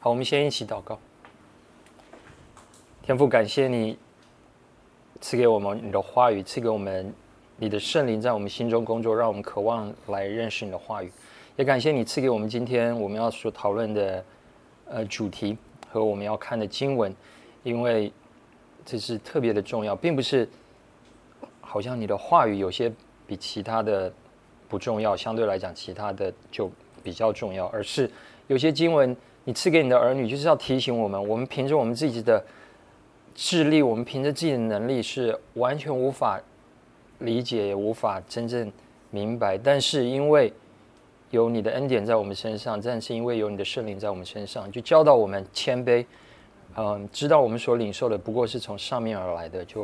好，我们先一起祷告。天父，感谢你赐给我们你的话语，赐给我们你的圣灵在我们心中工作，让我们渴望来认识你的话语。也感谢你赐给我们今天我们要所讨论的主题和我们要看的经文，因为这是特别的重要，并不是好像你的话语有些比其他的不重要，相对来讲其他的就比较重要，而是有些经文你赐给你的儿女，就是要提醒我们，我们凭着我们自己的智力，我们凭着自己的能力是完全无法理解，也无法真正明白，但是因为有你的恩典在我们身上，但是因为有你的圣灵在我们身上，就教导我们谦卑，知道我们所领受的不过是从上面而来的，就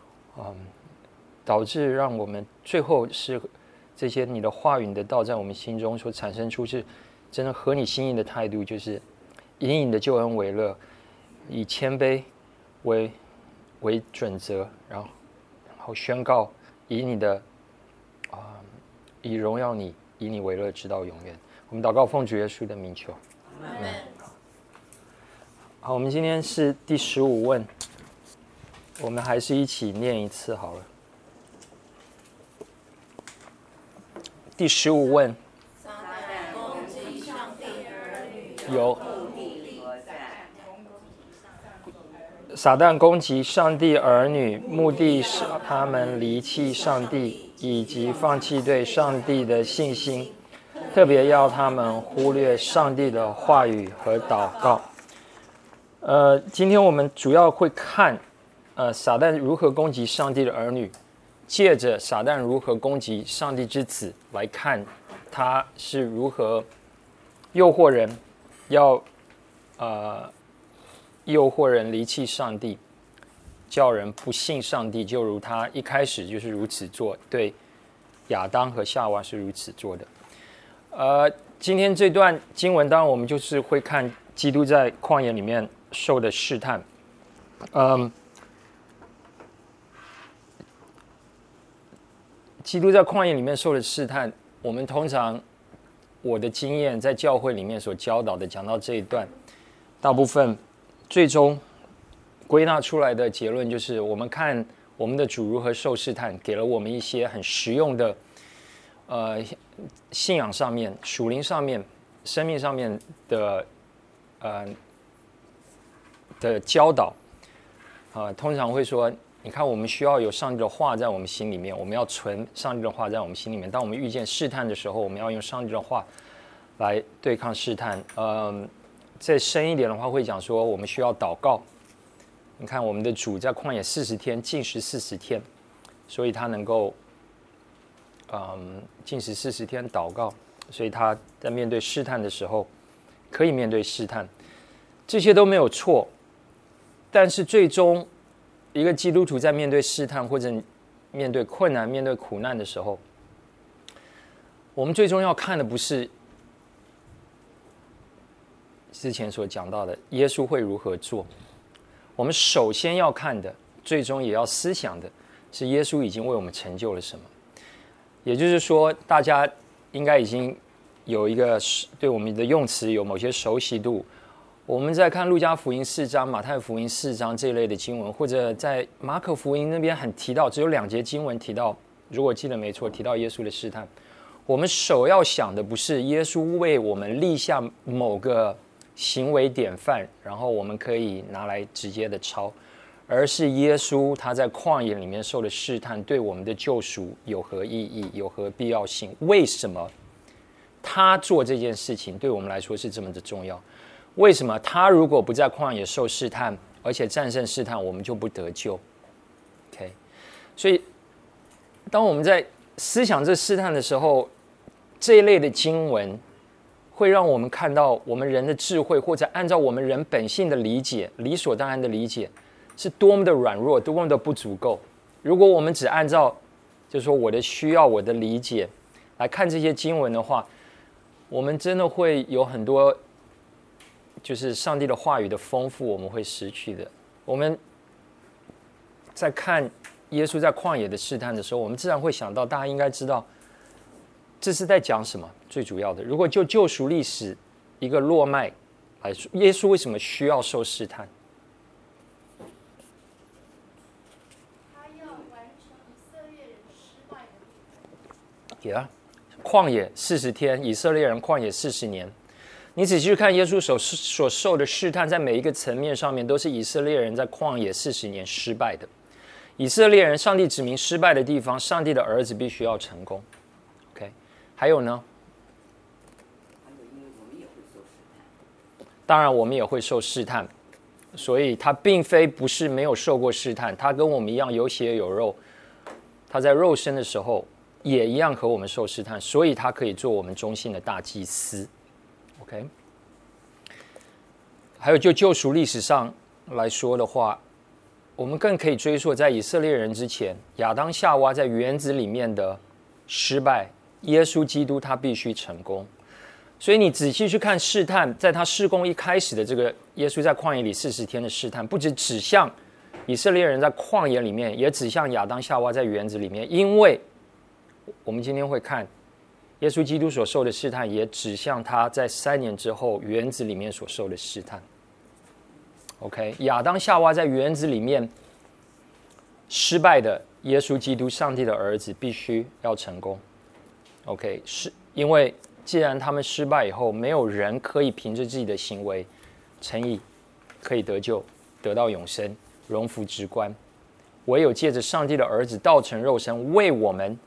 导致让我们最后是这些你的话语、你的道在我们心中所产生出是真的合你心意的态度，就是以你的救恩为乐，以谦卑为准则，然后宣告以你的以荣耀你，以你为乐，直到永远。我们祷告，奉主耶稣的名求。好，我们今天是第15问，我们还是一起念一次好了。第15问，有撒旦攻击上帝儿女，目的是他们离弃上帝，以及放弃对上帝的信心，特别要他们忽略上帝的话语和祷告。今天我们主要会看撒旦如何攻击上帝的儿女，借着撒旦如何攻击上帝之子来看他是如何诱惑人，要诱惑人离弃上帝，叫人不信上帝，就如他一开始就是如此做，对亚当和夏娃是如此做的。今天这段经文，当然我们就是会看基督在旷野里面受的试探。基督在旷野里面受的试探，我们通常我的经验在教会里面所教导的，讲到这一段，大部分最终归纳出来的结论就是，我们看我们的主如何受试探，给了我们一些很实用的信仰上面、属灵上面、生命上面的教导。通常会说，你看我们需要有上帝的话在我们心里面，我们要存上帝的话在我们心里面。当我们遇见试探的时候，我们要用上帝的话来对抗试探。再深一点的话，会讲说我们需要祷告。你看我们的主在旷野40天，禁食40天，所以他能够禁食40天祷告，所以他在面对试探的时候可以面对试探，这些都没有错。但是最终一个基督徒在面对试探或者面对困难、面对苦难的时候，我们最终要看的不是之前所讲到的耶稣会如何做，我们首先要看的，最终也要思想的是耶稣已经为我们成就了什么。也就是说，大家应该已经有一个对我们的用词有某些熟悉度。我们在看路加福音4章、马太福音4章这一类的经文，或者在马可福音那边很提到，只有2节经文提到，如果记得没错，提到耶稣的试探。我们首要想的不是耶稣为我们立下某个行为典范，然后我们可以拿来直接的抄，而是耶稣他在旷野里面受的试探对我们的救赎有何意义，有何必要性？为什么他做这件事情对我们来说是这么的重要？为什么他如果不在旷野受试探，而且战胜试探，我们就不得救 ？OK， 所以当我们在思想这试探的时候，这一类的经文会让我们看到我们人的智慧，或者按照我们人本性的理解、理所当然的理解，是多么的软弱，多么的不足够。如果我们只按照就是说我的需要、我的理解来看这些经文的话，我们真的会有很多就是上帝的话语的丰富我们会失去的。我们在看耶稣在旷野的试探的时候，我们自然会想到，大家应该知道这是在讲什么。最主要的，如果就救赎历史一个落脉来说，耶稣为什么需要受试探？ 他要完成以色列人失败的地方。旷野40天，以色列人旷野40年。你仔细去看耶稣所受的试探，在每一个层面上面，都是以色列人在旷野40年失败的。以色列人，上帝指明失败的地方，上帝的儿子必须要成功。OK， 还有呢？当然，我们也会受试探，所以他并非不是没有受过试探，他跟我们一样有血有肉，他在肉身的时候也一样和我们受试探，所以他可以做我们中心的大祭司。OK， 还有就救赎历史上来说的话，我们更可以追溯在以色列人之前，亚当夏娃在园子里面的失败，耶稣基督他必须成功。所以你仔细去看试探，在他事工一开始的这个耶稣在旷野里40天的试探，不只指向以色列人在旷野里面，也指向亚当夏娃在园子里面，因为我们今天会看耶稣基督所受的试探，也指向他在3年之后园子里面所受的试探。OK， 亚当夏娃在园子里面失败的，耶稣基督上帝的儿子必须要成功。OK， 是因为既然他们失败以后，没有人可以凭着自己的行为称义，可以得救，得到永生，荣福直观，唯有借着上帝的儿子道成肉身，为我们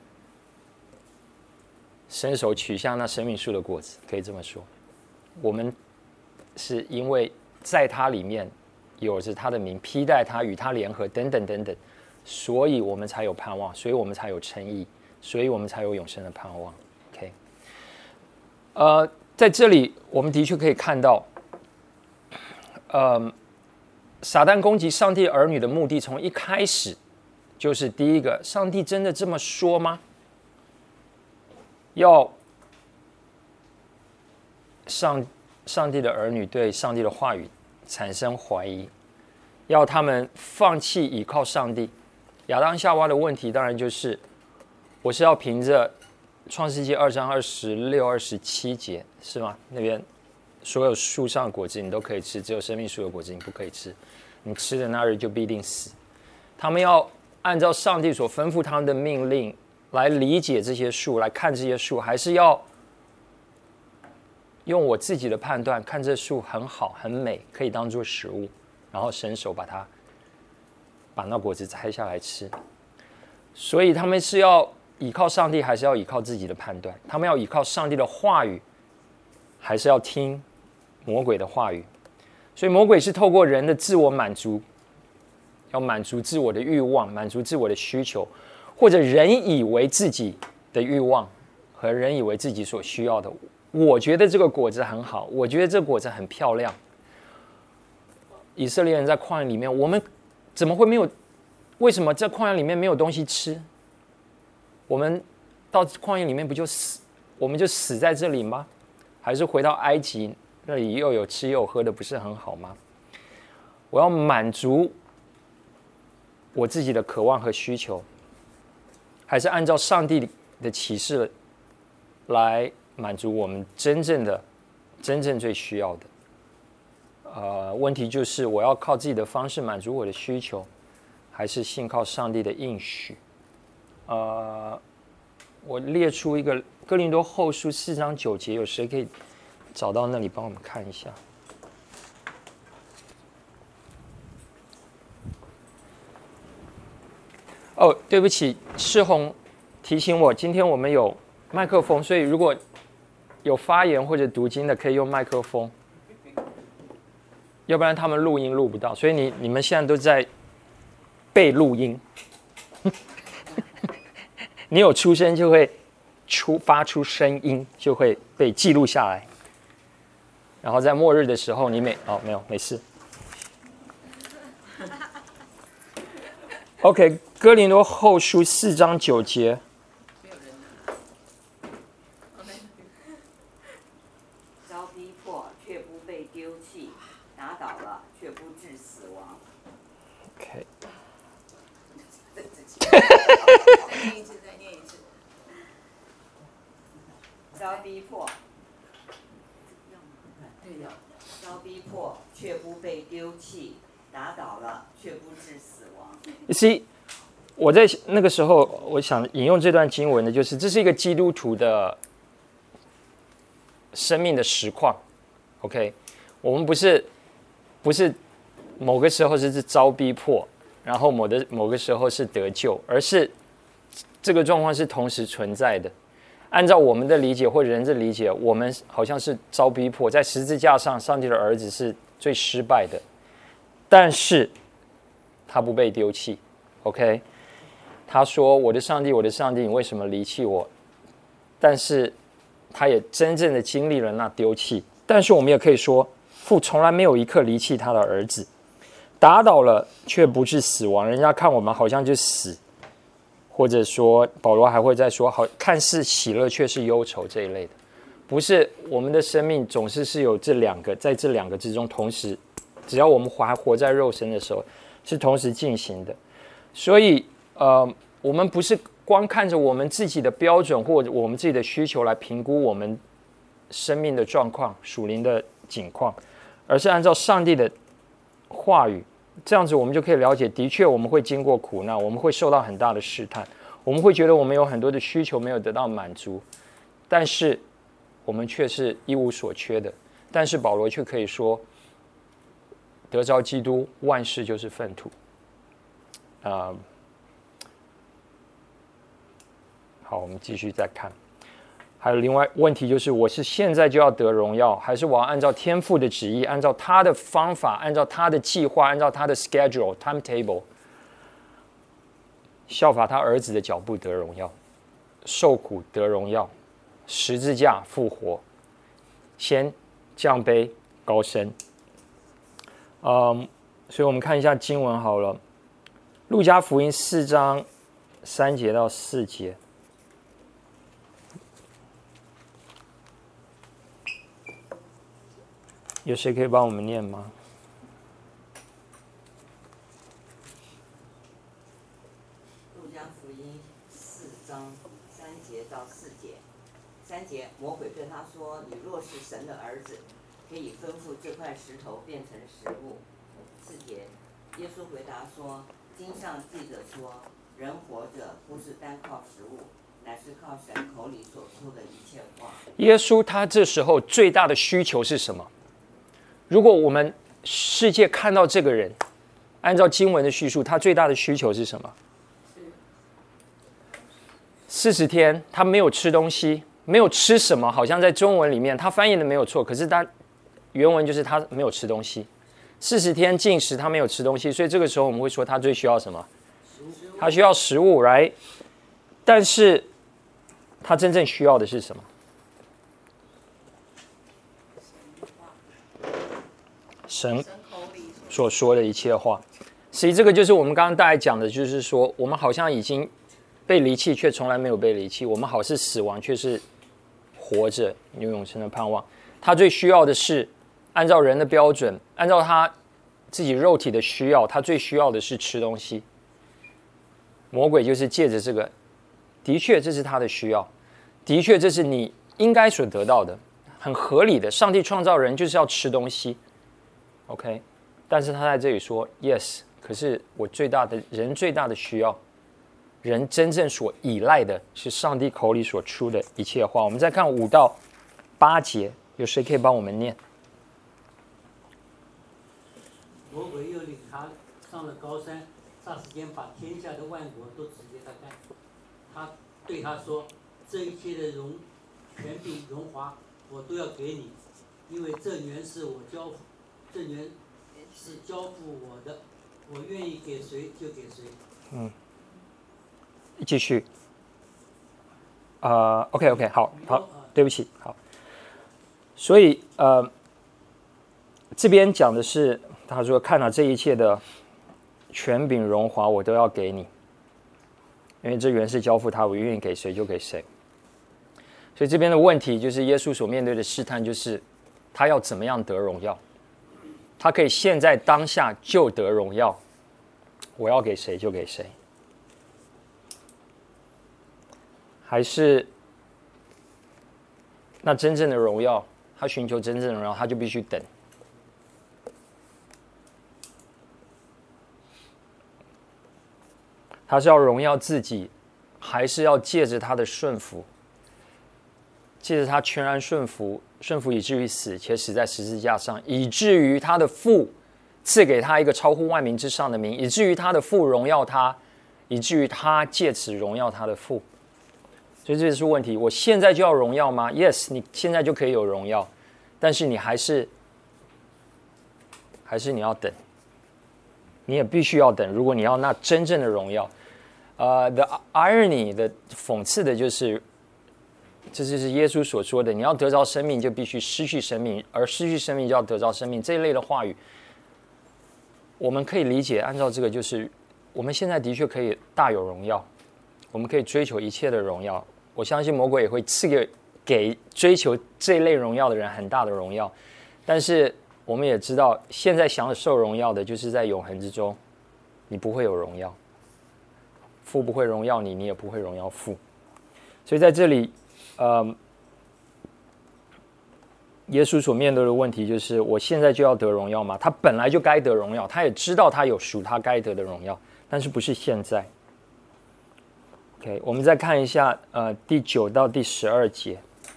伸手取下那生命树的果子，可以这么说，我们是因为在他里面有着他的名，披戴他，与他联合，等等等等，所以我们才有盼望，所以我们才有称义，所以我们才有永生的盼望。OK， 在这里我们的确可以看到，撒旦攻击上帝儿女的目的，从一开始就是第一个，上帝真的这么说吗？要上帝的儿女对上帝的话语产生怀疑，要他们放弃倚靠上帝。亚当夏娃的问题当然就是，我是要凭着创世纪2章26、27节是吗？那边所有树上的果子你都可以吃，只有生命树的果子你不可以吃，你吃的那日就必定死。他们要按照上帝所吩咐他们的命令来理解这些树，来看这些树，还是要用我自己的判断看这树很好很美，可以当作食物，然后伸手把那果子摘下来吃。所以他们是要倚靠上帝，还是要倚靠自己的判断？他们要倚靠上帝的话语，还是要听魔鬼的话语？所以魔鬼是透过人的自我满足，要满足自我的欲望，满足自我的需求，或者人以为自己的欲望和人以为自己所需要的。我觉得这个果子很好，我觉得这个果子很漂亮。以色列人在旷野里面，我们怎么会没有？为什么在旷野里面没有东西吃？我们到旷野里面不就死？我们就死在这里吗？还是回到埃及那里又有吃又有喝的，不是很好吗？我要满足我自己的渴望和需求，还是按照上帝的启示来满足我们真正最需要的？问题就是我要靠自己的方式满足我的需求，还是信靠上帝的应许？我列出一个哥林多后书4章9节，有谁可以找到那里帮我们看一下？哦，对不起，世宏提醒我，今天我们有麦克风，所以如果有发言或者读经的，可以用麦克风，要不然他们录音录不到。所以你们现在都在被录音，你有出声就会发出声音，就会被记录下来。然后在末日的时候，没有没事。OK， 哥林多后书4章9节。 遭逼迫却不被丢弃，打倒了却不致死亡。 OK。 再念一次，再念一次。 遭逼迫。 对的。 遭逼迫却不被丢弃，打倒了却不致死亡。 See， 我在那个时候，我想引用这段经文的，就是这是一个基督徒的生命的实况。OK， 我们不是某个时候是遭逼迫，然后某个时候是得救，而是这个状况是同时存在的。按照我们的理解或者人的理解，我们好像是遭逼迫，在十字架上，上帝的儿子是最失败的，但是他不被丢弃。OK， 他说：“我的上帝，我的上帝，你为什么离弃我？”但是他也真正的经历了那丢弃。但是我们也可以说，父从来没有一刻离弃他的儿子，打倒了却不致死亡。人家看我们好像就死，或者说保罗还会再说，好看似喜乐却是忧愁这一类的。不是，我们的生命总是有这两个，在这两个之中同时，只要我们还活在肉身的时候，是同时进行的。所以我们不是光看着我们自己的标准或者我们自己的需求来评估我们生命的状况、属灵的景况，而是按照上帝的话语，这样子我们就可以了解，的确我们会经过苦难，我们会受到很大的试探，我们会觉得我们有很多的需求没有得到满足，但是我们却是一无所缺的。但是保罗却可以说，得着基督，万事就是粪土。好，我们继续再看。还有另外问题就是，我是现在就要得荣耀，还是我要按照天父的旨意，按照他的方法，按照他的计划，按照他的 schedule timetable， 效法他儿子的脚步得荣耀，受苦得荣耀，十字架复活，先降卑高升。所以我们看一下经文好了，路加福音4章3节到4节。有谁可以帮我们念吗？ 路加福音4章3节到4节。3节，魔鬼对他说：“你若是神的儿子，可以吩咐这块石头变成食物。”4节，耶稣回答说：“经上记着说，人活着不是单靠食物，乃是靠神口里所出的一切话。” 耶稣他这时候最大的需求是什么？如果我们世界看到这个人，按照经文的叙述，他最大的需求是什么？40天他没有吃东西，没有吃什么，好像在中文里面他翻译的没有错，可是他原文就是他没有吃东西。40天禁食，他没有吃东西，所以这个时候我们会说他最需要什么？他需要食物， right？ 但是他真正需要的是什么？神所说的一切话。所以这个就是我们刚刚大概讲的，就是说我们好像已经被离弃，却从来没有被离弃；我们好似死亡，却是活着，有永生的盼望。他最需要的是按照人的标准，按照他自己肉体的需要，他最需要的是吃东西。魔鬼就是借着这个，的确这是他的需要，的确这是你应该所得到的，很合理的。上帝创造人就是要吃东西 ，OK？ 但是他在这里说 ，yes， 可是我人最大的需要，人真正所依赖的是上帝口里所出的一切话。我们再看5到8节，有谁可以帮我们念？ 魔鬼又领他上了高山，霎时间把天下的万国都指给他看。他对他说：“这一切的权柄、荣华，我都要给你，因为这原是交付我的，我愿意给谁就给谁。” 继续。OK， 好，对不起，好。所以这边讲的是，他说：“看了这一切的权柄、荣华，我都要给你，因为这原是交付他，我愿意给谁就给谁。”所以这边的问题就是，耶稣所面对的试探，就是他要怎么样得荣耀？他可以现在当下就得荣耀，我要给谁就给谁，还是那真正的荣耀？他寻求真正的荣耀，他就必须等， 他是要荣耀自己，还是要借着他的顺服，借着他全然顺服以至于死，且死在十字架上，以至于他的父赐给他一个超乎万民之上的名，以至于他的父荣耀他，以至于他借此荣耀他的父。所以这是问题，我现在就要荣耀吗？ Yes， 你现在就可以有荣耀，但是你还是你要等，你也必须要等。如果你要那真正的荣耀，the irony 的讽刺的就是，这就是耶稣所说的：你要得着生命，就必须失去生命；而失去生命，就要得着生命。这一类的话语，我们可以理解，按照这个，就是我们现在的确可以大有荣耀，我们可以追求一切的荣耀。我相信魔鬼也会赐给追求这一类荣耀的人很大的荣耀，但是我们也知道，现在享受荣耀的，就是在永恒之中，你不会有荣耀，父不会荣耀你，你也不会荣耀父。所以在这里，耶稣所面对的问题就是：我现在就要得荣耀吗？他本来就该得荣耀，他也知道他有属他该得的荣耀，但是不是现在。OK， 我们再看一下第9到第12节。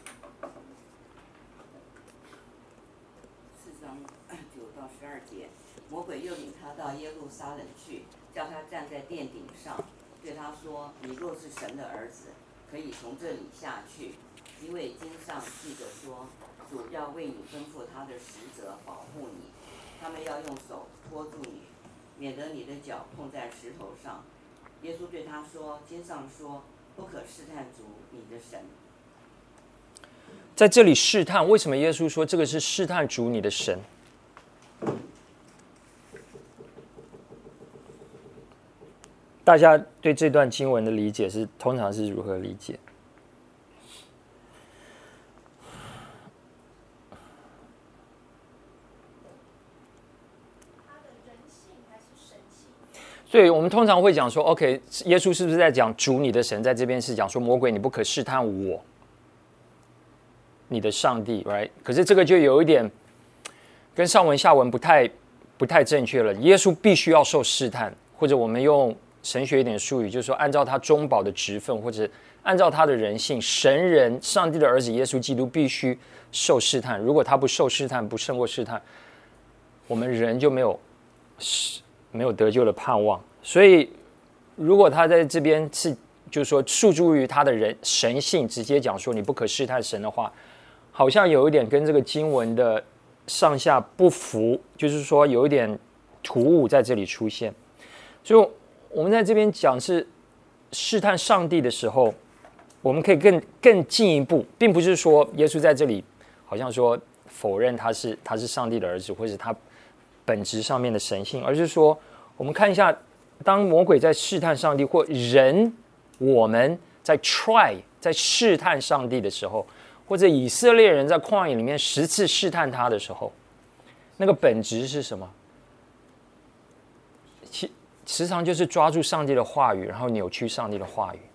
4章9到12节，魔鬼又领他到耶路撒冷去，叫他站在殿顶上，对他说：“你若是神的儿子，可以从这里下去，因为经上记着说，主要为你吩咐他的使者保护你，他们要用手托住你，免得你的脚碰在石头上。”耶稣对他说：“经上说，不可试探主你的神。” 在这里试探，为什么耶稣说这个是试探主你的神？大家对这段经文的理解通常是如何理解？所以我们通常会讲说 ，OK， 耶稣是不是在讲主你的神？在这边是讲说魔鬼，你不可试探我，你的上帝 ，right？ 可是这个就有一点跟上文下文不太正确了。耶稣必须要受试探，或者我们用神学一点术语，就是说按照他中保的职分，或者按照他的人性，神人上帝的儿子耶稣基督必须受试探。如果他不受试探，不胜过试探，我们人就没有得救的盼望。所以如果他在这边是就是说诉诸于他的神性，直接讲说你不可试探神的话，好像有一点跟这个经文的上下不符，就是说有一点突兀在这里出现。所以我们在这边讲是试探上帝的时候，我们可以更进一步，并不是说耶稣在这里好像说否认他是上帝的儿子，或者他本质上面的神性，而是说我们看一下，当魔鬼在试探上帝，或我们在试探上帝的时候，或者以色列人在旷野里面10次试探他的时候，那个本质是什么？时常就是抓住上帝的话语，然后扭曲上帝的话语。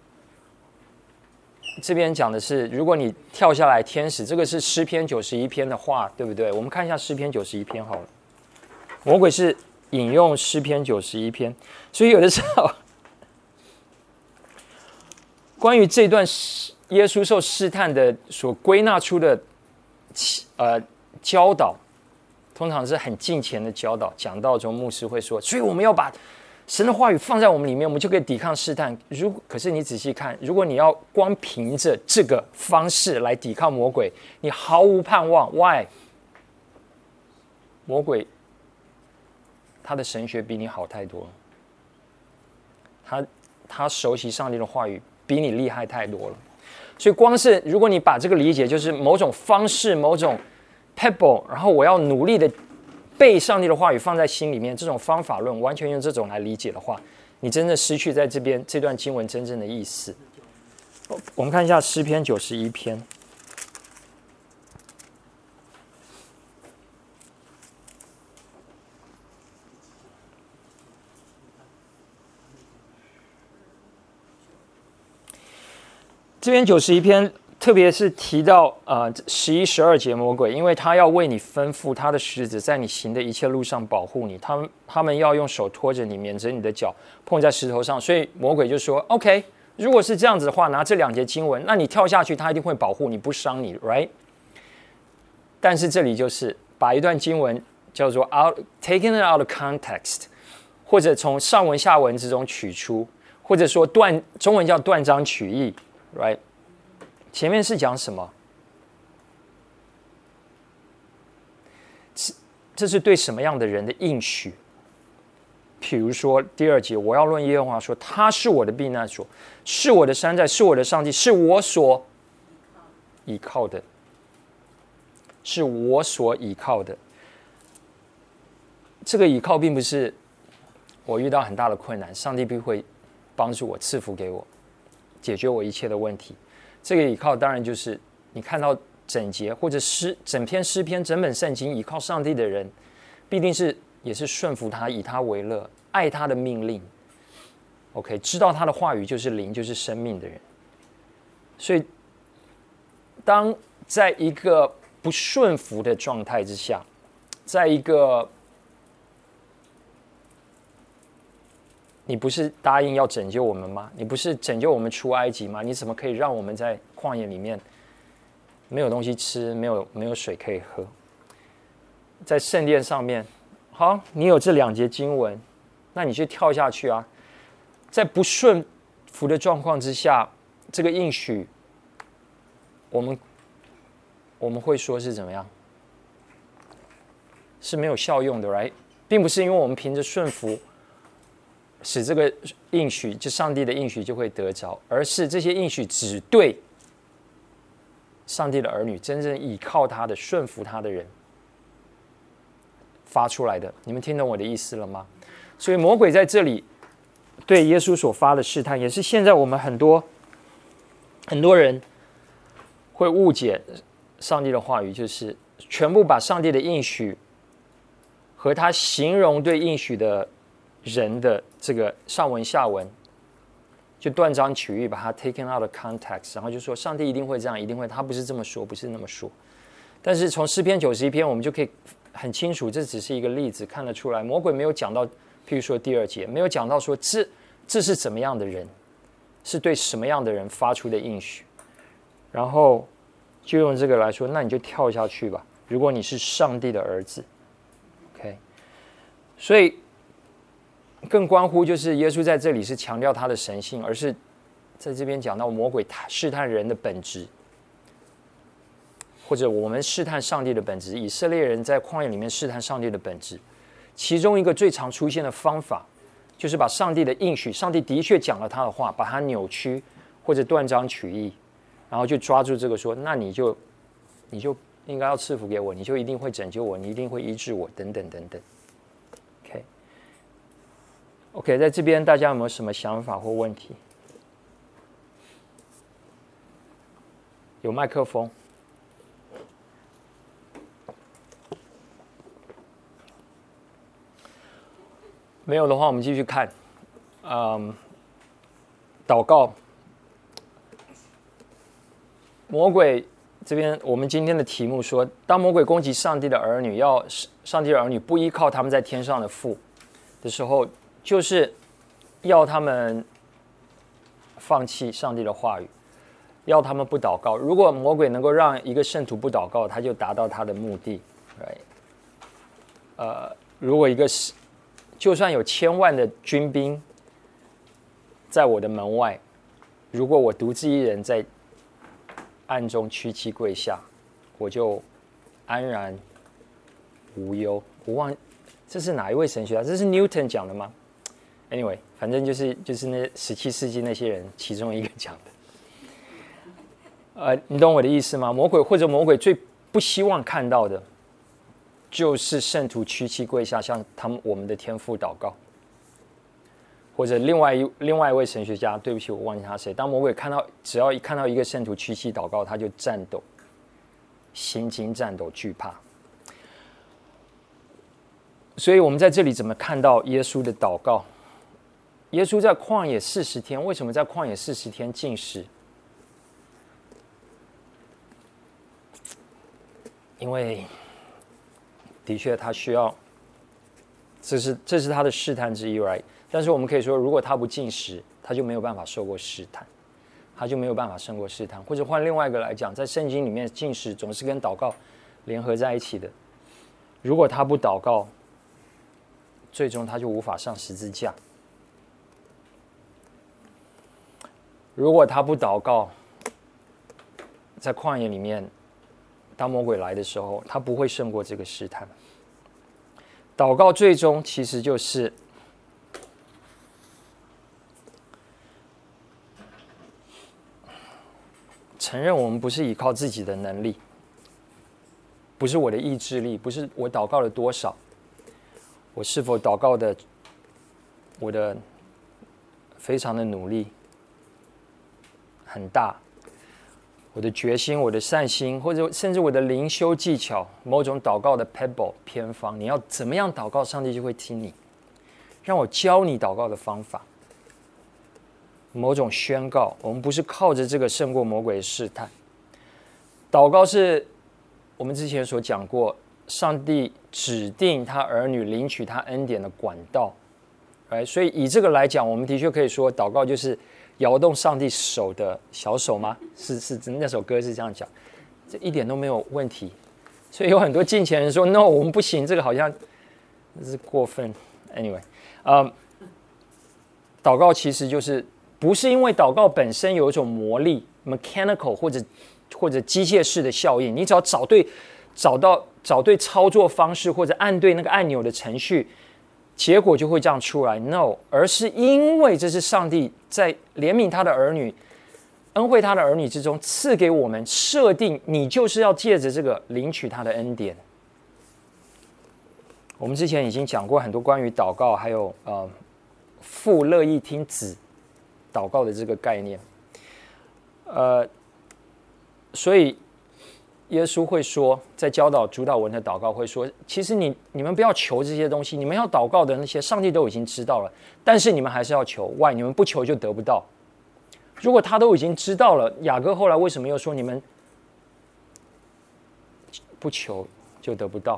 这边讲的是，如果你跳下来，天使，这个是诗篇91篇的话，对不对？我们看一下诗篇91篇好了。魔鬼是引用诗篇91篇，所以有的时候，关于这段耶稣受试探的所归纳出的教导，通常是很近前的教导。讲道中牧师会说，所以我们要把神的话语放在我们里面，我们就可以抵抗试探。可是你仔细看，如果你要光凭着这个方式来抵抗魔鬼，你毫无盼望。Why？ 魔鬼他的神学比你好太多了，他熟悉上帝的话语比你厉害太多了。所以光是如果你把这个理解就是某种方式、某种 pebble， 然后我要努力的背上帝的话语放在心里面，这种方法论完全用这种来理解的话，你真的失去在这边这段经文真正的意思。我们看一下诗篇91篇。这边91篇特别是提到11、12节魔鬼，因为他要为你吩咐他的使者在你行的一切路上保护你，他们要用手托着你，免得你的脚碰在石头上。所以魔鬼就说 ：“OK， 如果是这样子的话，拿这2节经文，那你跳下去，他一定会保护你，不伤你 ，right？” 但是这里就是把一段经文叫做 taken it out of context， 或者从上文下文之中取出，或者说中文叫断章取义 ，right？ 前面是讲什么？这是对什么样的人的应许？譬如说第2节，我要论耶和华说，他是我的避难所，是我的山寨，是我的上帝，是我所倚靠的，是我所倚靠的。这个倚靠并不是我遇到很大的困难，上帝必会帮助我，赐福给我，解决我一切的问题。这个倚靠当然就是你看到整节或者整篇诗篇、整本圣经，倚靠上帝的人，必定也是顺服他、以他为乐、爱他的命令。OK， 知道他的话语就是灵，就是生命的人。所以，当在一个不顺服的状态之下，在一个你不是答应要拯救我们吗？你不是拯救我们出埃及吗？你怎么可以让我们在旷野里面没有东西吃，没有水可以喝？在圣殿上面，好，你有这2节经文，那你就跳下去啊！在不顺服的状况之下，这个应许，我们会说是怎么样？是没有效用的 ，right？ 并不是因为我们凭着顺服，使这个应许，就上帝的应许就会得着，而是这些应许只对上帝的儿女，真正倚靠他的、顺服他的人发出来的。你们听懂我的意思了吗？所以魔鬼在这里对耶稣所发的试探，也是现在我们很多人会误解上帝的话语，就是全部把上帝的应许和他形容对应许的人的这个上文下文，就断章取义，把它 taken out of context， 然后就说上帝一定会这样，一定会，他不是这么说，不是那么说。但是从诗篇91篇，我们就可以很清楚，这只是一个例子，看得出来，魔鬼没有讲到，譬如说第2节，没有讲到说这是怎么样的人，是对什么样的人发出的应许，然后就用这个来说，那你就跳下去吧。如果你是上帝的儿子 ，OK， 所以。更关乎就是耶稣在这里是强调他的神性，而是在这边讲到魔鬼试探人的本质，或者我们试探上帝的本质。以色列人在旷野里面试探上帝的本质，其中一个最常出现的方法，就是把上帝的应许，上帝的确讲了他的话，把它扭曲或者断章取义，然后就抓住这个说，那你就应该要赐福给我，你就一定会拯救我，你一定会医治我，等等等等。OK， 在这边大家有没有什么想法或问题？有麦克风。没有的话，我们继续看。祷告。魔鬼这边，我们今天的题目说，当魔鬼攻击上帝的儿女，上帝的儿女不依靠他们在天上的父的时候，就是要他们放弃上帝的话语，要他们不祷告。如果魔鬼能够让一个圣徒不祷告，他就达到他的目的。如果就算有1000万的军兵在我的门外，如果我独自一人在暗中屈膝跪下，我就安然无忧。这是哪一位神学家？这是 Newton 讲的吗？Anyway， 反正就是那17世纪那些人其中一个讲的。你懂我的意思吗？魔鬼最不希望看到的，就是圣徒屈膝跪下，向我们的天父祷告。或者另外一位神学家，对不起，我忘记他谁。当魔鬼只要一看到一个圣徒屈膝祷告，他就战斗，心惊战斗，惧怕。所以我们在这里怎么看到耶稣的祷告？耶稣在旷野40天，为什么在旷野40天禁食？ 因为的确他需要，这是他的试探之一 ，right？ 但是我们可以说，如果他不进食，他就没有办法受过试探，他就没有办法胜过试探。或者换另外一个来讲，在圣经里面，进食总是跟祷告联合在一起的。如果他不祷告，最终他就无法上十字架。如果他不祷告，在旷野里面，当魔鬼来的时候，他不会胜过这个试探。祷告最终其实就是承认我们不是依靠自己的能力，不是我的意志力，不是我祷告了多少，我是否祷告的我的非常的努力很大，我的决心，我的善心，或者甚至我的灵修技巧，某种祷告的 pebble 偏方，你要怎么样祷告，上帝就会听你。让我教你祷告的方法。某种宣告，我们不是靠着这个胜过魔鬼的试探。祷告是我们之前所讲过，上帝指定他儿女领取他恩典的管道。所以以这个来讲，我们的确可以说，祷告就是摇动上帝手的小手吗？是那首歌是这样讲，这一点都没有问题。所以有很多敬虔人说 ：“No， 我们不行，这个好像是过分。” Anyway， 祷告其实就是不是因为祷告本身有一种魔力 （mechanical） 或者机械式的效应，你只要找对操作方式，或者按对那个按钮的程序，结果就会这样出来。No， 而是因为这是上帝在怜悯他的儿女、恩惠他的儿女之中赐给我们设定，你就是要借着这个领取他的恩典。我们之前已经讲过很多关于祷告，还有父乐意听子祷告的这个概念。所以耶稣会说，在教导主祷文的祷告会说，其实你们不要求这些东西，你们要祷告的那些，上帝都已经知道了，但是你们还是要求。Why？ 你们不求就得不到。如果他都已经知道了，雅各后来为什么又说你们不求就得不到？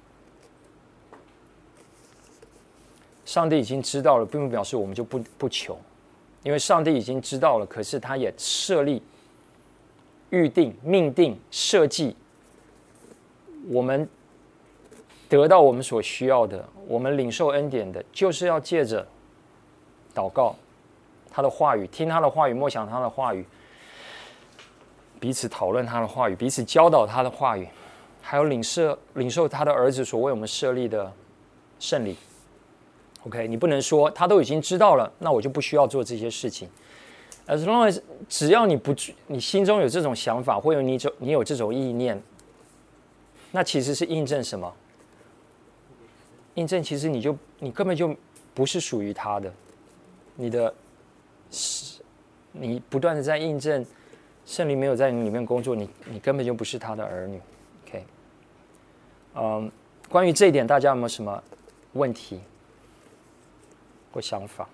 上帝已经知道了，并不表示我们就不求，因为上帝已经知道了，可是他也设立、预定、命定、设计，我们得到我们所需要的，我们领受恩典的，就是要借着祷告他的话语，听他的话语，默想他的话语，彼此讨论他的话语，彼此教导他的话语，还有领受他的儿子所为我们设立的圣礼。OK， 你不能说他都已经知道了，那我就不需要做这些事情。As long as 只要你心中有这种想法，或者你有这种意念，那其实是印证什么？印证其实你根本就不是属于他的，你不断的在印证圣灵没有在你里面工作，你根本就不是他的儿女。OK， 关于这一点，大家有没有什么问题或想法？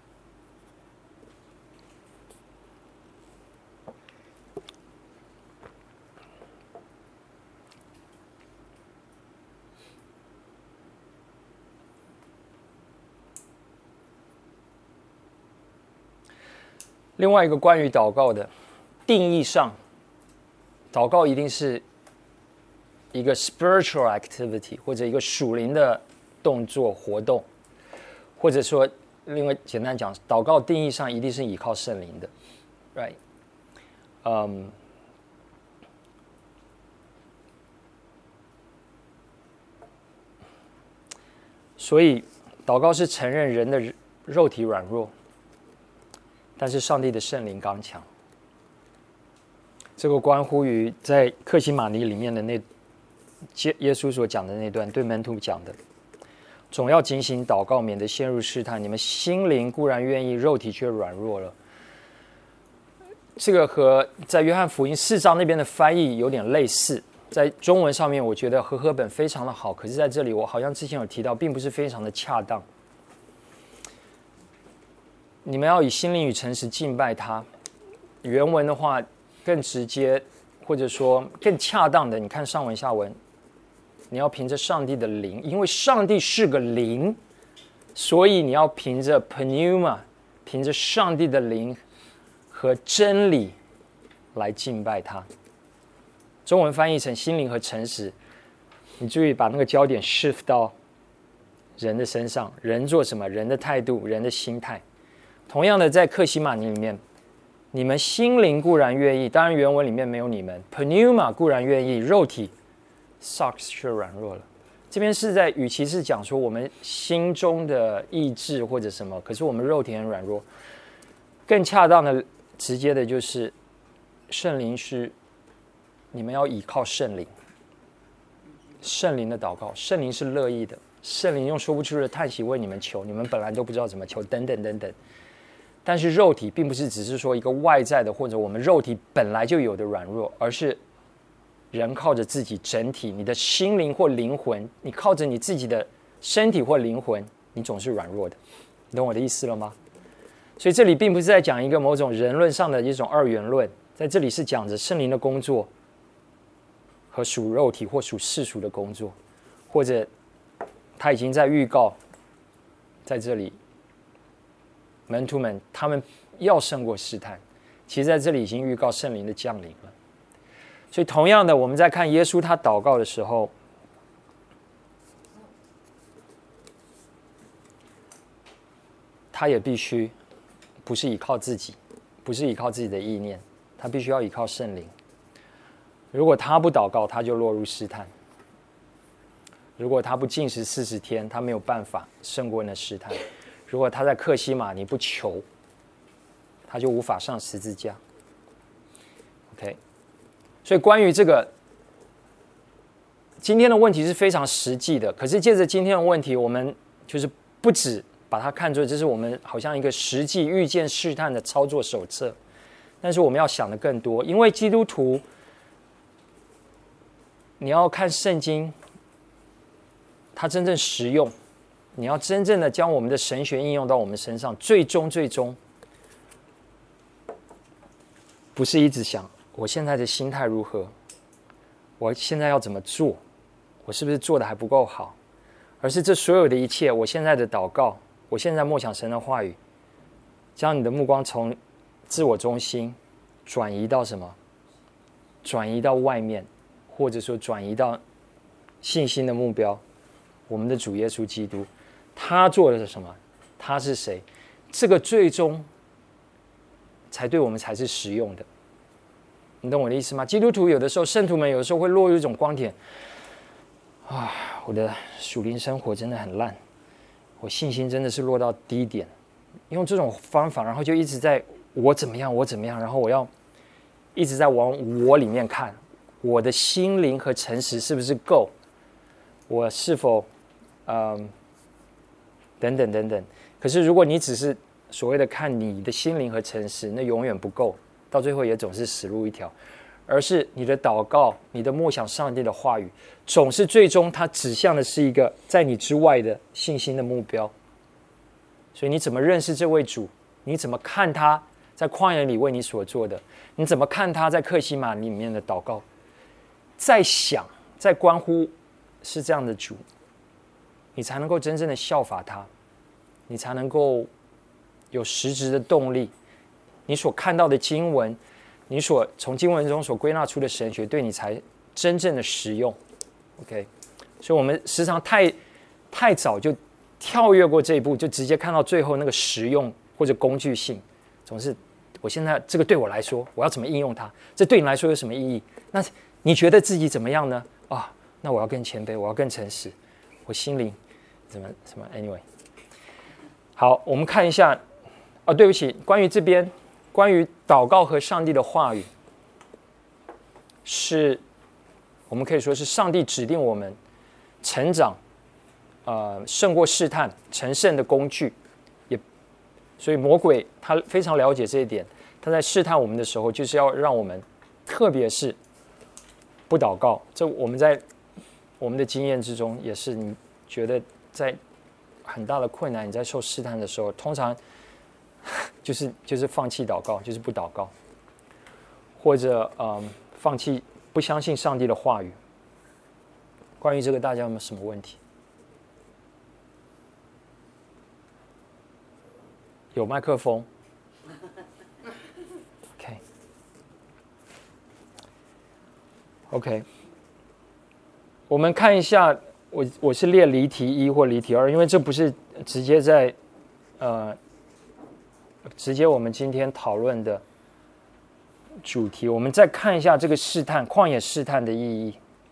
另外一个关于祷告的定义上，祷告一定是一个 spiritual activity 或者一个属灵的动作活动，或者说另外简单讲，祷告定义上一定是依靠圣灵的 ，right？ 所以祷告是承认人的肉体软弱，但是上帝的圣灵刚强。这个关乎于在客西马尼里面的耶稣所讲的那段对门徒讲的，总要警醒祷告，免得陷入试探。你们心灵固然愿意，肉体却软弱了。这个和在约翰福音4章那边的翻译有点类似，在中文上面我觉得和合本非常的好，可是在这里我好像之前有提到，并不是非常的恰当。你们要以心灵与诚实敬拜他。原文的话更直接，或者说更恰当的，你看上文下文你要凭着上帝的灵，因为上帝是个灵，所以你要凭着 pneuma， 凭着上帝的灵和真理来敬拜他。中文翻译成心灵和诚实，你注意把那个焦点 shift 到人的身上，人做什么，人的态度，人的心态。同样的，在客西马尼里面，你们心灵固然愿意，当然原文里面没有你们 pneuma 固然愿意，肉体 sarx 却软弱了。这边是在与其是讲说我们心中的意志或者什么，可是我们肉体很软弱，更恰当的直接的就是圣灵是你们要倚靠圣灵，圣灵的祷告，圣灵是乐意的，圣灵用说不出的叹息为你们求，你们本来都不知道怎么求，等等等等。但是肉体并不是只是说一个外在的，或者我们肉体本来就有的软弱，而是人靠着自己整体，你的心灵或灵魂，你靠着你自己的身体或灵魂，你总是软弱的。你懂我的意思了吗？所以这里并不是在讲一个某种人论上的一种二元论，在这里是讲着圣灵的工作和属肉体或属世俗的工作，或者他已经在预告，在这里门徒们他们要胜过试探，其实在这里已经预告圣灵的降临了。所以同样的，我们在看耶稣他祷告的时候，他也必须不是依靠自己，不是依靠自己的意念，他必须要依靠圣灵。如果他不祷告，他就落入试探；如果他不禁食40天，他没有办法胜过那试探；如果他在客西马尼不求，他就无法上十字架。OK， 所以关于这个今天的问题是非常实际的，可是借着今天的问题，我们就是不只把它看作这是我们好像一个实际预见试探的操作手册，但是我们要想的更多，因为基督徒你要看圣经，它真正实用，你要真正的将我们的神学应用到我们身上，最终不是一直想我现在的心态如何，我现在要怎么做，我是不是做的还不够好，而是这所有的一切，我现在的祷告，我现在默想神的话语，将你的目光从自我中心转移到什么？转移到外面，或者说转移到信心的目标，我们的主耶稣基督，他做的是什么？他是谁？这个最终才对我们才是实用的。你懂我的意思吗？基督徒有的时候，圣徒们有的时候会落入一种光点，我的属灵生活真的很烂，我信心真的是落到低点，用这种方法，然后就一直在我怎么样，然后我要一直在往我里面看，我的心灵和诚实是不是够，我是否等等。可是如果你只是所谓的看你的心灵和诚实，那永远不够，到最后也总是死路一条。而是你的祷告，你的默想上帝的话语，总是最终它指向的是一个在你之外的信心的目标。所以你怎么认识这位主？你怎么看他在旷野里为你所做的？你怎么看他在客西马里面的祷告？在想，在关乎是这样的主，你才能够真正的效法他，你才能够有实质的动力。你所看到的经文，你所从经文中所归纳出的神学，对你才真正的实用。OK， 所以我们时常太早就跳跃过这一步，就直接看到最后那个实用或者工具性，总是我现在这个对我来说，我要怎么应用它？这对你来说有什么意义？那你觉得自己怎么样呢？那我要更谦卑，我要更诚实，我心灵怎么？Anyway， 好，我们看一下。对不起，关于这边。关于祷告和上帝的话语，是我们可以说是上帝指定我们成长，胜过试探、成圣的工具。所以魔鬼他非常了解这一点，他在试探我们的时候，就是要让我们，特别是不祷告。这我们在我们的经验之中也是，你觉得在很大的困难，你在受试探的时候，通常就是放弃祷告，就是不祷告，或者放弃不相信上帝的话语。 关于这个，大家有没有什么问题？有麦克风。OK， 我们看一下，我是列离题1或离题2，因为这不是直接在直接我们今天讨论的主题。我们再看一下这个试探，旷野试探的意义。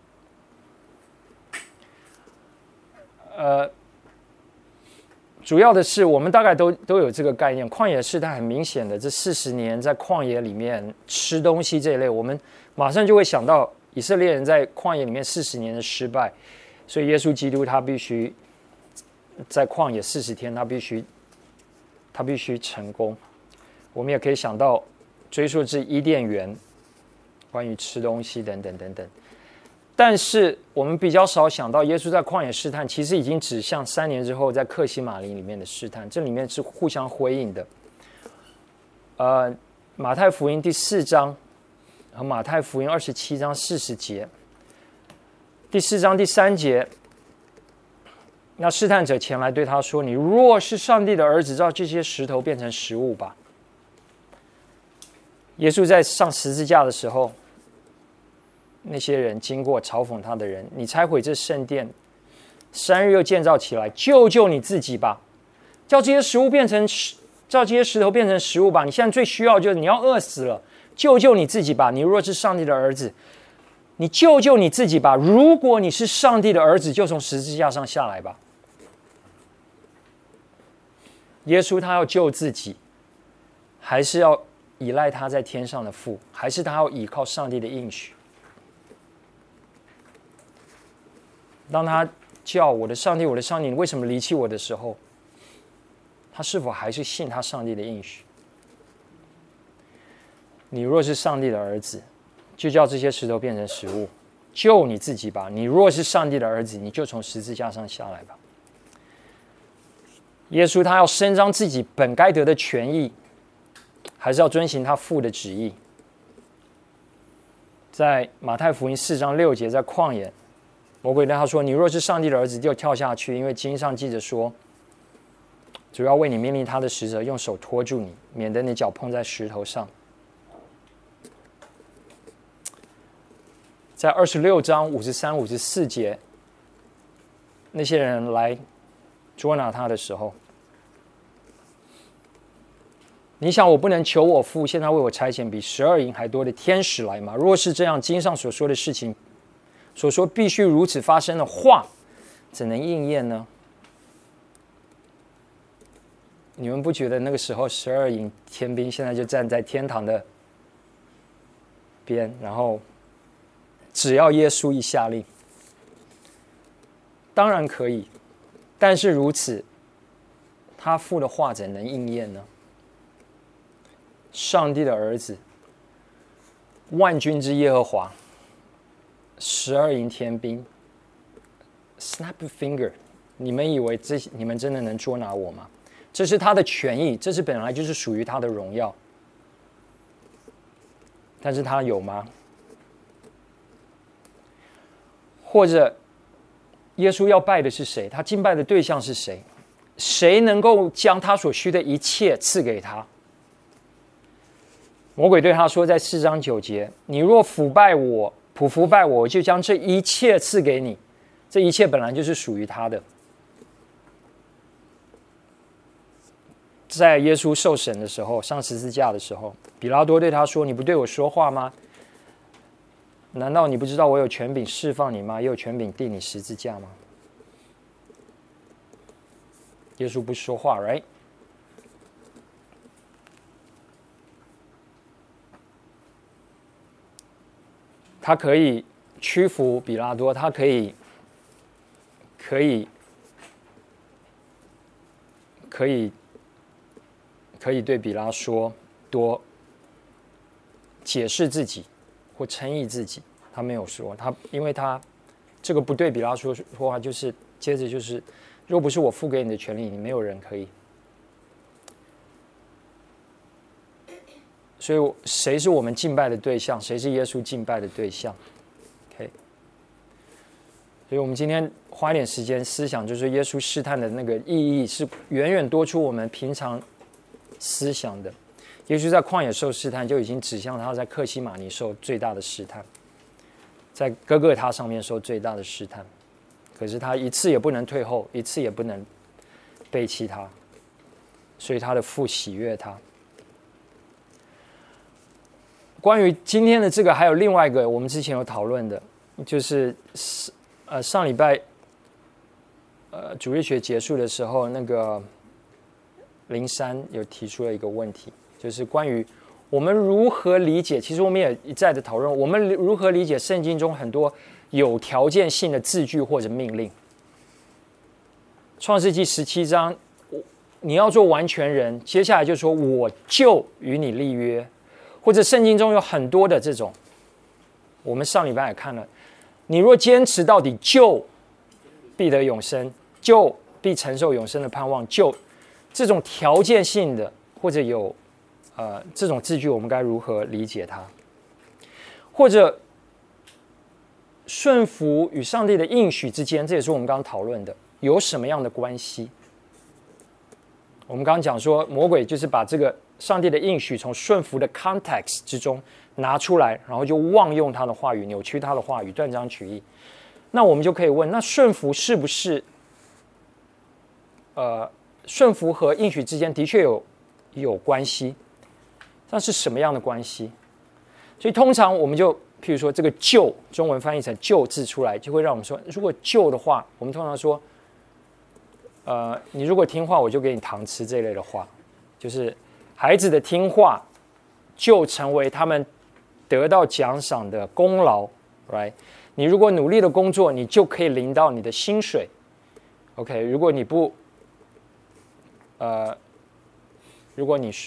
主要的是我们大概都有这个概念，旷野试探很明显的，这40年在旷野里面吃东西这一类，我们马上就会想到以色列人在旷野里面40年的失败，所以耶稣基督他必须在旷野40天，他必须成功。我们也可以想到追溯至伊甸园，关于吃东西等等等等。但是我们比较少想到，耶稣在旷野试探，其实已经指向3年之后在客西马林里面的试探，这里面是互相辉映的。马太福音第4章和马太福音27章40节，第4章第3节，那试探者前来对他说：“你若是上帝的儿子，照这些石头变成食物吧。”耶稣在上十字架的时候，那些人经过嘲讽他的人，你拆毁这圣殿，3日又建造起来，救救你自己吧！叫这些石头变成食物吧！你现在最需要就是你要饿死了，救救你自己吧！你若是上帝的儿子，你救救你自己吧！如果你是上帝的儿子，就从十字架上下来吧！耶稣他要救自己，还是要依赖他在天上的父，还是他要依靠上帝的应许？当他叫我的上帝，我的上帝，你为什么离弃我的时候，他是否还是信他上帝的应许？你若是上帝的儿子，就叫这些石头变成食物，救你自己吧！你若是上帝的儿子，你就从十字架上下来吧！耶稣他要伸张自己本该得的权益，还是要遵行他父的旨意？在马太福音4章6节，在旷野，魔鬼对他说：“你若是上帝的儿子，就跳下去，因为经上记着说，主要为你命令他的使者用手托住你，免得你脚碰在石头上。”在26章53、54节，那些人来捉拿他的时候，你想我不能求我父现在为我差遣比12营还多的天使来吗？若是这样，经上所说的事情，所说必须如此发生的话，怎能应验呢？你们不觉得那个时候12营天兵现在就站在天堂的边，然后只要耶稣一下令，当然可以，但是如此，他父的话怎能应验呢？上帝的儿子，万军之耶和华，12营天兵 ，snap a finger， 你们以为你们真的能捉拿我吗？这是他的权益，这是本来就是属于他的荣耀，但是他有吗？或者耶稣要拜的是谁？他敬拜的对象是谁？谁能够将他所需的一切赐给他？魔鬼对他说，在4章9节，你若俯伏拜我，我就将这一切赐给你。这一切本来就是属于他的。在耶稣受审的时候，上十字架的时候，比拉多对他说：“你不对我说话吗？难道你不知道我有权柄释放你吗？也有权柄钉你十字架吗？”耶稣不说话 ，right？ 他可以屈服比拉多，他可以对比拉说多解释自己或称义自己，他没有说，因为他这个不对比拉说话，就是接着就是，若不是我付给你的权利，你没有人可以。所以谁是我们敬拜的对象？谁是耶稣敬拜的对象 ？OK。 所以我们今天花一点时间思想，就是耶稣试探的那个意义是远远多出我们平常思想的。耶稣在旷野受试探，就已经指向他在客西马尼受最大的试探，在哥哥他上面受最大的试探。可是他一次也不能退后，一次也不能背弃他，所以他的父喜悦他。关于今天的这个，还有另外一个我们之前有讨论的，就是上礼拜主日学结束的时候，那个林珊有提出了一个问题，就是关于我们如何理解，其实我们也一再的讨论，我们如何理解圣经中很多有条件性的字句或者命令。创世纪17章，你要做完全人，接下来就说我就与你立约，或者圣经中有很多的这种，我们上礼拜也看了，你若坚持到底，就必得永生，就必承受永生的盼望，就这种条件性的或者有这种字句，我们该如何理解它？或者顺服与上帝的应许之间，这也是我们刚刚讨论的，有什么样的关系？我们刚刚讲说，魔鬼就是把这个上帝的应许从顺服的 context 之中拿出来，然后就妄用他的话语，扭曲他的话语，断章取义。那我们就可以问，那顺服是不是顺服和应许之间的确有关系？那是什么样的关系？所以通常我们就譬如说这个救，中文翻译成救字出来，就会让我们说，如果救的话，我们通常说你如果听话，我就给你糖吃这类的话，就是孩子的听话就成为他们得到奖赏的功劳 ，right？ 你如果努力的工作，你就可以领到你的薪水 ，OK？ 如果你不如果你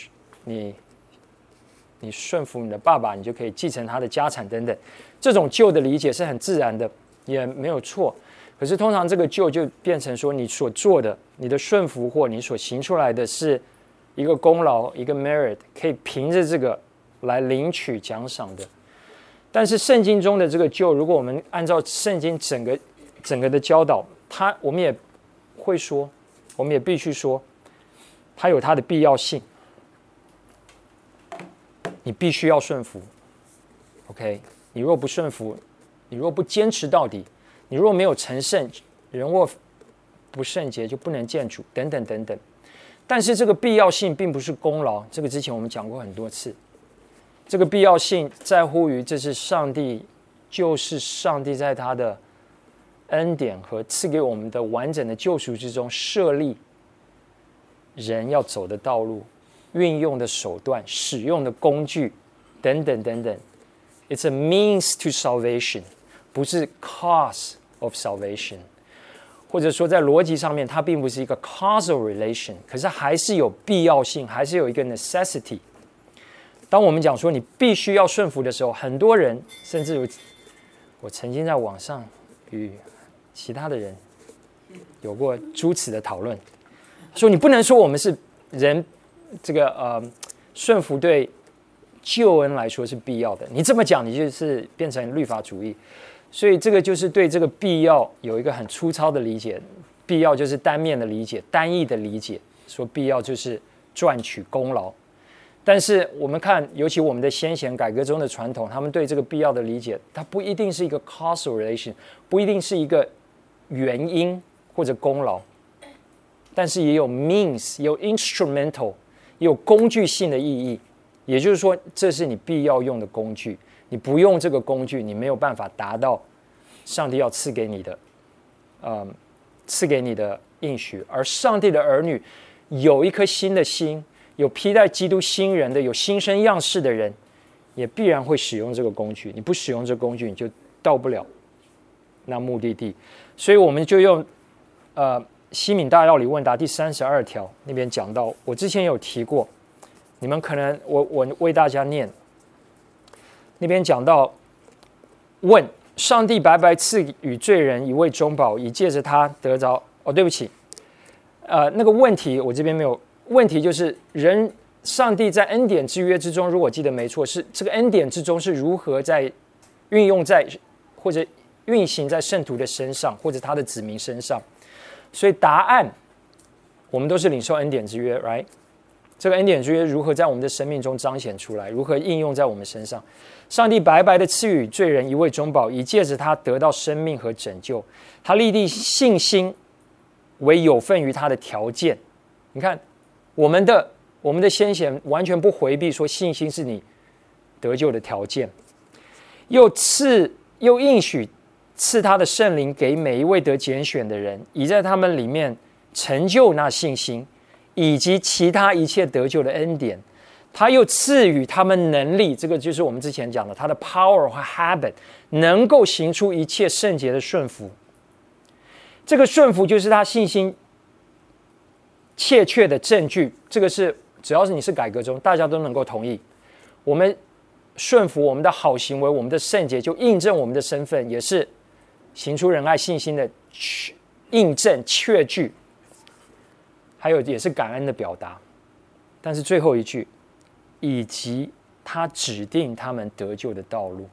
顺服你的爸爸，你就可以继承他的家产等等。这种救的理解是很自然的，也没有错。可是通常这个救就变成说，你所做的、你的顺服或你所行出来的是一个功劳、一个 merit， 可以凭着这个来领取奖赏的。但是圣经中的这个救，如果我们按照圣经整个的教导，我们也会说，我们也必须说，它有它的必要性。你必须要顺服 ，OK？ 你若不顺服，你若不坚持到底，你若没有成圣，人若不圣洁，就不能见主，等等等等。但是这个必要性并不是功劳，这个之前我们讲过很多次。这个必要性在乎于，这是上帝，就是上帝在他的恩典和赐给我们的完整的救赎之中设立人要走的道路。运用的手段、使用的工具等等等等 ，It's a means to salvation， 不是 cause of salvation。或者说，在逻辑上面，它并不是一个 causal relation， 可是还是有必要性，还是有一个 necessity。当我们讲说你必须要顺服的时候，很多人甚至我曾经在网上与其他的人有过诸此的讨论，说你不能说我们是人。这个顺服对救恩来说是必要的，你这么讲，你就是变成律法主义。所以这个就是对这个必要有一个很粗糙的理解，必要就是单面的理解、单义的理解，说必要就是赚取功劳。但是我们看，尤其我们的先贤改革中的传统，他们对这个必要的理解，它不一定是一个 causal relation， 不一定是一个原因或者功劳，但是也有 means， 有 instrumental。有工具性的意义，也就是说，这是你必要用的工具。你不用这个工具，你没有办法达到上帝要赐给你的应许。而上帝的儿女有一颗新的心，有披戴基督新人的，有新生样式的人，也必然会使用这个工具。你不使用这个工具，你就到不了那目的地。所以我们就用西敏大道理问答第32条那边讲到，我之前有提过，你们可能我为大家念，那边讲到，问上帝白白赐予罪人一位中保，以借着他得着。对不起，那个问题我这边没有，问题就是上帝在恩典之约之中，如果记得没错，是这个恩典之中是如何在运用在或者运行在圣徒的身上，或者他的子民身上。所以答案，我们都是领受恩典之约 ，right？ 这个恩典之约如何在我们的生命中彰显出来？如何应用在我们身上？上帝白白的赐予罪人一位中保，以借着他得到生命和拯救。他立定信心为有份于他的条件。你看，我们的先贤完全不回避说信心是你得救的条件，又应许赐他的圣灵给每一位得拣选的人，以在他们里面成就那信心，以及其他一切得救的恩典。他又赐予他们能力，这个就是我们之前讲的，他的 power 和 habit 能够行出一切圣洁的顺服。这个顺服就是他信心切确的证据。这个是只要是你是改革中，大家都能够同意。我们顺服，我们的好行为，我们的圣洁，就印证我们的身份，也是行出仁爱信心的印证确据，还有也是感恩的表达。但是最后一句，以及他指定他们得救的道路，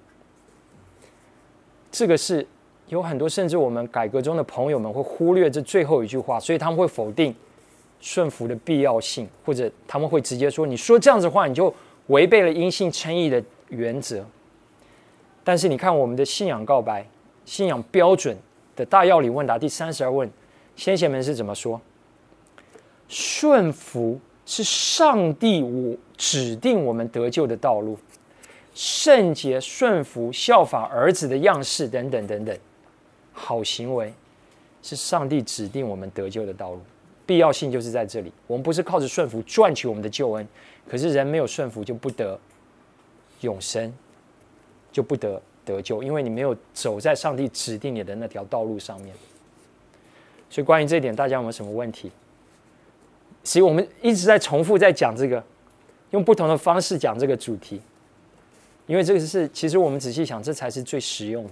这个是有很多甚至我们改革中的朋友们会忽略这最后一句话，所以他们会否定顺服的必要性，或者他们会直接说，你说这样子的话，你就违背了因信称义的原则。但是你看我们的信仰告白、信仰标准的大要理问答第32问，先贤们是怎么说？顺服是上帝指定我们得救的道路，圣洁、顺服、效法儿子的样式等等等等，好行为是上帝指定我们得救的道路。必要性就是在这里，我们不是靠着顺服赚取我们的救恩，可是人没有顺服就不得永生，就不得得救，因为你没有走在上帝指定你的那条道路上面。所以关于这一点，大家有没有什么问题？其实我们一直在重复在讲这个，用不同的方式讲这个主题，因为这个是其实我们仔细想，这才是最实用的。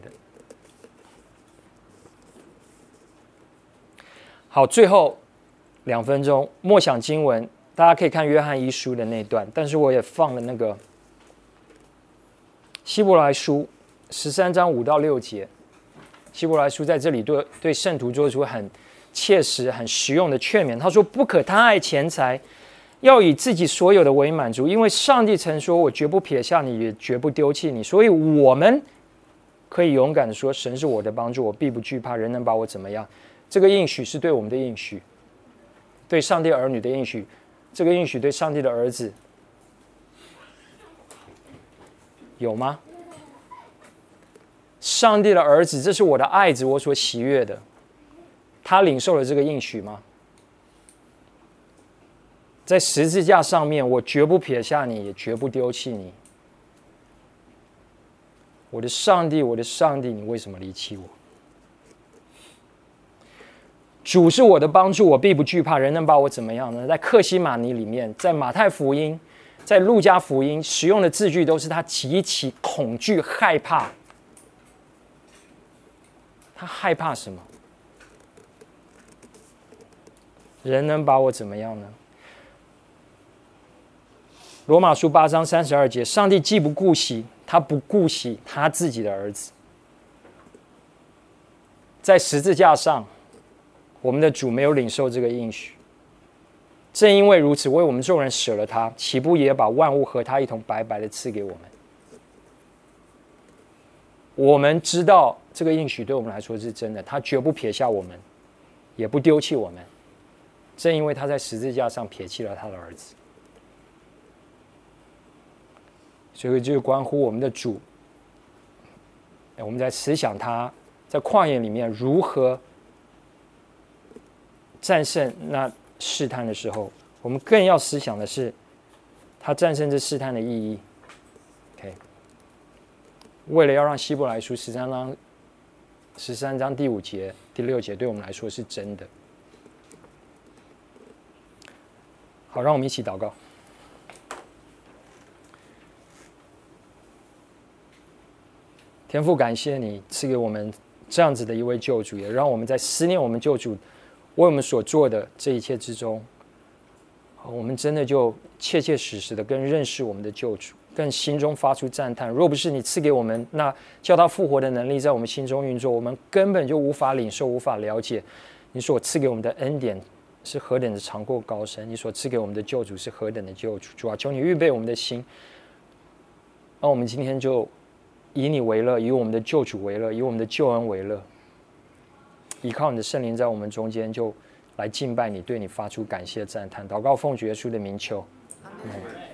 好，最后2分钟默想经文，大家可以看约翰一书的那段，但是我也放了那个希伯来书13章5到6节。希伯来书在这里对圣徒做出很切实、很实用的劝勉。他说：“不可贪爱钱财，要以自己所有的为满足，因为上帝曾说：我绝不撇下你，也绝不丢弃你。所以我们可以勇敢的说：神是我的帮助，我必不惧怕，人能把我怎么样？”这个应许是对我们的应许，对上帝儿女的应许。这个应许对上帝的儿子有吗？上帝的儿子，这是我的爱子，我所喜悦的。他领受了这个应许吗？在十字架上面，我绝不撇下你，也绝不丢弃你。我的上帝，我的上帝，你为什么离弃我？主是我的帮助，我必不惧怕，人能把我怎么样呢？在客西马尼里面，在马太福音，在路加福音使用的字句都是他极其恐惧、害怕。他害怕什么？人能把我怎么样呢？罗马书8章32节，上帝既不顾惜，他不顾惜他自己的儿子。在十字架上，我们的主没有领受这个应许，正因为如此，为我们众人舍了他，岂不也把万物和他一同白白的赐给我们？我们知道这个应许对我们来说是真的，他绝不撇下我们，也不丢弃我们。正因为他在十字架上撇弃了他的儿子，所以这就关乎我们的主。我们在思想他在旷野里面如何战胜那试探的时候，我们更要思想的是他战胜这试探的意义。OK， 为了要让希伯来书13章第5节、第6节对我们来说是真的。好，让我们一起祷告。天父，感谢你赐给我们这样子的一位救主，也让我们在思念我们救主为我们所做的这一切之中，我们真的就切切实实的更认识我们的救主， 更心中发出赞叹。若不是你赐给我们那叫他复活的能力在我们心中运作，我们根本就无法领受、无法了解你所赐给我们的恩典是何等的长阔高深，你所赐给我们的救主是何等的救主。主啊，求你预备我们的心，让我们今天就以你为乐，以我们的救主为乐，以我们的救恩为乐，依靠你的圣灵在我们中间，就来敬拜你，对你发出感谢赞叹。祷告奉主耶稣的名求，阿门。